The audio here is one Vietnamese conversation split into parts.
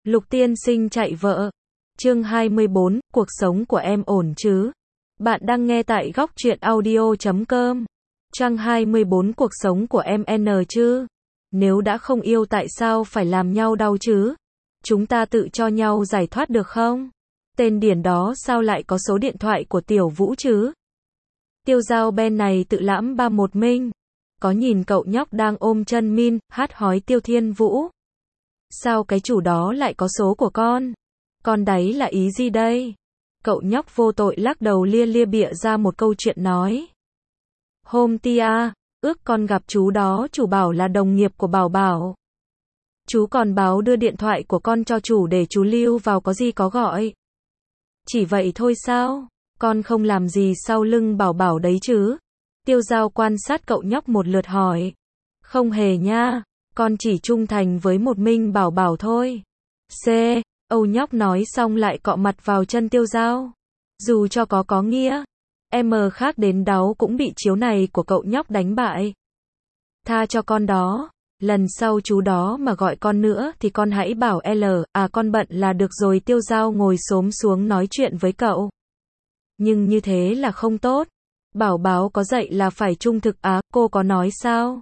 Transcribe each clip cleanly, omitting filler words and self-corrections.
Lục tiên sinh chạy vợ. Chương 24, cuộc sống của em ổn chứ? Bạn đang nghe tại góc truyện audio.com. Trang 24, cuộc sống của em N chứ? Nếu đã không yêu tại sao phải làm nhau đau chứ? Chúng ta tự cho nhau giải thoát được không? Tên điển đó sao lại có số điện thoại của Tiểu Vũ chứ? Tiêu Giao bên này tự lãm ba một minh. Có nhìn cậu nhóc đang ôm chân Min, hát hói Tiêu Thiên Vũ. Sao cái chủ đó lại có số của con? Con đấy là ý gì đây? Cậu nhóc vô tội lắc đầu lia lia bịa ra một câu chuyện nói. Hôm tia, ước con gặp chú đó, chủ bảo là đồng nghiệp của Bảo Bảo. Chú còn báo đưa điện thoại của con cho chủ để chú lưu vào có gì có gọi. Chỉ vậy thôi sao? Con không làm gì sau lưng Bảo Bảo đấy chứ? Tiêu Giao quan sát cậu nhóc một lượt hỏi. Không hề nha, con chỉ trung thành với một mình Bảo Bảo thôi. Âu nhóc nói xong lại cọ mặt vào chân Tiêu Giao. Dù cho có nghĩa, em khác đến đáu cũng bị chiếu này của cậu nhóc đánh bại. Tha cho con đó, lần sau chú đó mà gọi con nữa thì con hãy bảo con bận là được rồi. Tiêu Giao ngồi xổm xuống nói chuyện với cậu. Nhưng như thế là không tốt. Bảo Bảo có dạy là phải trung thực cô có nói sao?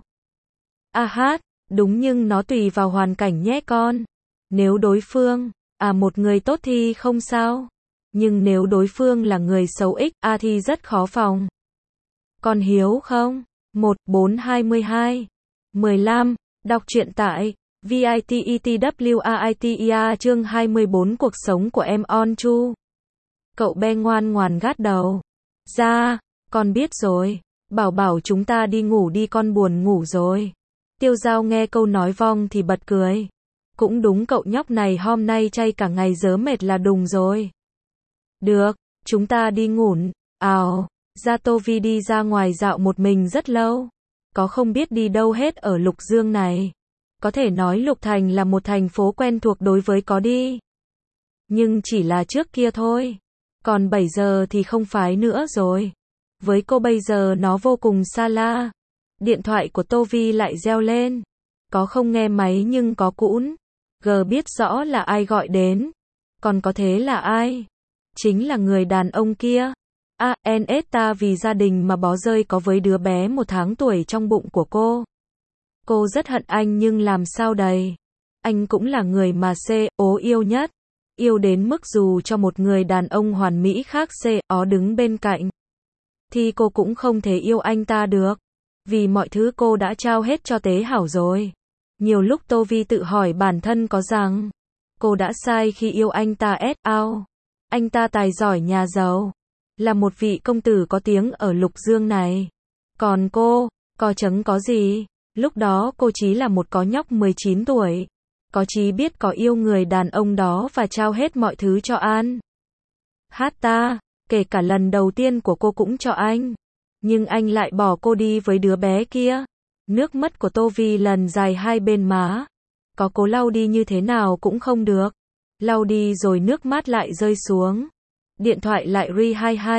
Đúng nhưng nó tùy vào hoàn cảnh nhé con. Nếu đối phương, một người tốt thì không sao. Nhưng nếu đối phương là người xấu thì rất khó phòng. Con hiếu không? 1422 15. Đọc truyện tại VITETWAITEA chương 24 cuộc sống của em On Chu. Cậu bé ngoan ngoàn gác đầu. Dạ, con biết rồi. Bảo Bảo chúng ta đi ngủ đi, con buồn ngủ rồi. Tiêu Giao nghe câu nói vong thì bật cười. Cũng đúng, cậu nhóc này hôm nay chay cả ngày dớ mệt là đùng rồi. Được, chúng ta đi ngủ. Gia Tô Vi đi ra ngoài dạo một mình rất lâu. Có không biết đi đâu hết ở Lục Dương này. Có thể nói Lục Thành là một thành phố quen thuộc đối với có đi. Nhưng chỉ là trước kia thôi. Còn bây giờ thì không phải nữa rồi. Với cô bây giờ nó vô cùng xa lạ. Điện thoại của Tô Vi lại reo lên. Có không nghe máy nhưng có cũn. Biết rõ là ai gọi đến. Còn có thế là ai? Chính là người đàn ông kia. Ta vì gia đình mà bỏ rơi có với đứa bé 1 tháng tuổi trong bụng của cô. Cô rất hận anh nhưng làm sao đây? Anh cũng là người mà yêu nhất. Yêu đến mức dù cho một người đàn ông hoàn mỹ khác đứng bên cạnh. Thì cô cũng không thể yêu anh ta được. Vì mọi thứ cô đã trao hết cho Tế Hảo rồi. Nhiều lúc Tô Vi tự hỏi bản thân có rằng cô đã sai khi yêu anh ta. Anh ta tài giỏi nhà giàu. Là một vị công tử có tiếng ở Lục Dương này. Còn cô, có gì? Lúc đó cô chỉ là một có nhóc 19 tuổi. Có chỉ biết có yêu người đàn ông đó và trao hết mọi thứ cho anh. Kể cả lần đầu tiên của cô cũng cho anh. Nhưng anh lại bỏ cô đi với đứa bé kia. Nước mắt của Tô Vi lần dài hai bên má. Có cố lau đi như thế nào cũng không được. Lau đi rồi nước mắt lại rơi xuống. Điện thoại lại ri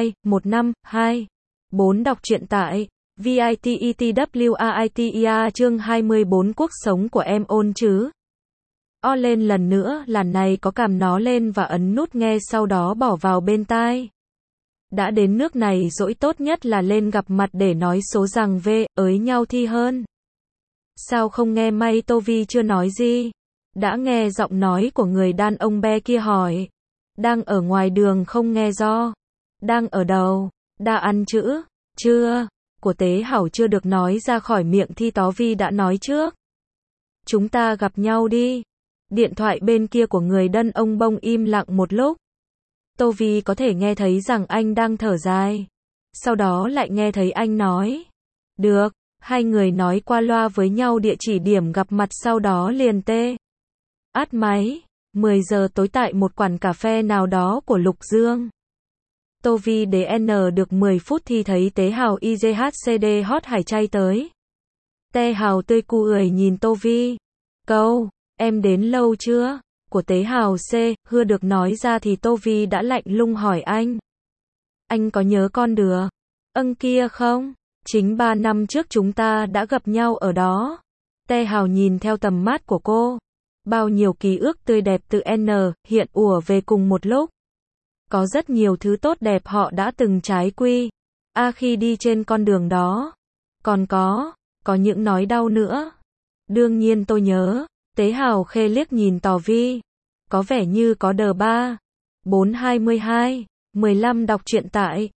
221524. Đọc truyện tại VITETWAITEA chương 24 cuộc sống của em ổn chứ? Lên lần nữa, lần này có cầm nó lên và ấn nút nghe, sau đó bỏ vào bên tai. Đã đến nước này dỗi tốt nhất là lên gặp mặt để nói số rằng ới nhau thi hơn. Sao không nghe may? Tô Vi chưa nói gì. Đã nghe giọng nói của người đàn ông bé kia hỏi. Đang ở ngoài đường không nghe do. Đang ở đâu? Đã ăn chữ? Chưa? Của Tế Hảo chưa được nói ra khỏi miệng thì Tó Vi đã nói trước. Chúng ta gặp nhau đi. Điện thoại bên kia của người đàn ông bông im lặng một lúc. Tô Vi có thể nghe thấy rằng anh đang thở dài. Sau đó lại nghe thấy anh nói. Được, hai người nói qua loa với nhau địa chỉ điểm gặp mặt, sau đó liền máy. 10 giờ tối tại một quán cà phê nào đó của Lục Dương. Tô Vi đến được 10 phút thì thấy Tế Hào IZHCD hot hải chay tới. Tế Hào tươi cười nhìn Tô Vi. Em đến lâu chưa? Của Tế Hào hưa được nói ra thì Tô Vi đã lạnh lùng hỏi anh. Anh có nhớ con được kia không? Chính 3 năm trước chúng ta đã gặp nhau ở đó. Tế Hào nhìn theo tầm mắt của cô. Bao nhiêu ký ức tươi đẹp từ N, hiện ùa về cùng một lúc. Có rất nhiều thứ tốt đẹp họ đã từng trải quy. Khi đi trên con đường đó. Còn có những nỗi đau nữa. Đương nhiên tôi nhớ. Tế Hào khê liếc nhìn Tò Vi. Có vẻ như có đờ 3. 422. 15 đọc truyện tại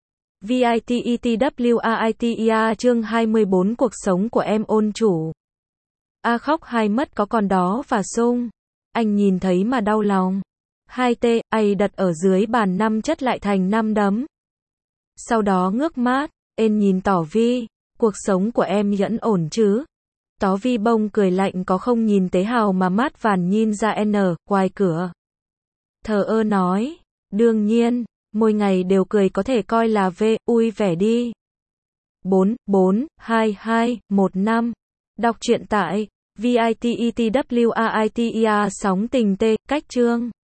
VITETWAITEA chương 24 cuộc sống của em ôn chủ. Khóc hai mất có còn đó và sung. Anh nhìn thấy mà đau lòng. 2T, đặt ở dưới bàn 5 chất lại thành 5 đấm. Sau đó ngước mắt, em nhìn Tỏ Vi. Cuộc sống của em vẫn ổn chứ? Tó Vi bông cười lạnh có không nhìn Tế Hào mà mắt vàn nhìn ra N, ngoài cửa. Thờ ơ nói, đương nhiên, mỗi ngày đều cười có thể coi là vui vẻ đi. 44215 Đọc truyện tại VITETWAITEA sóng tình T, cách chương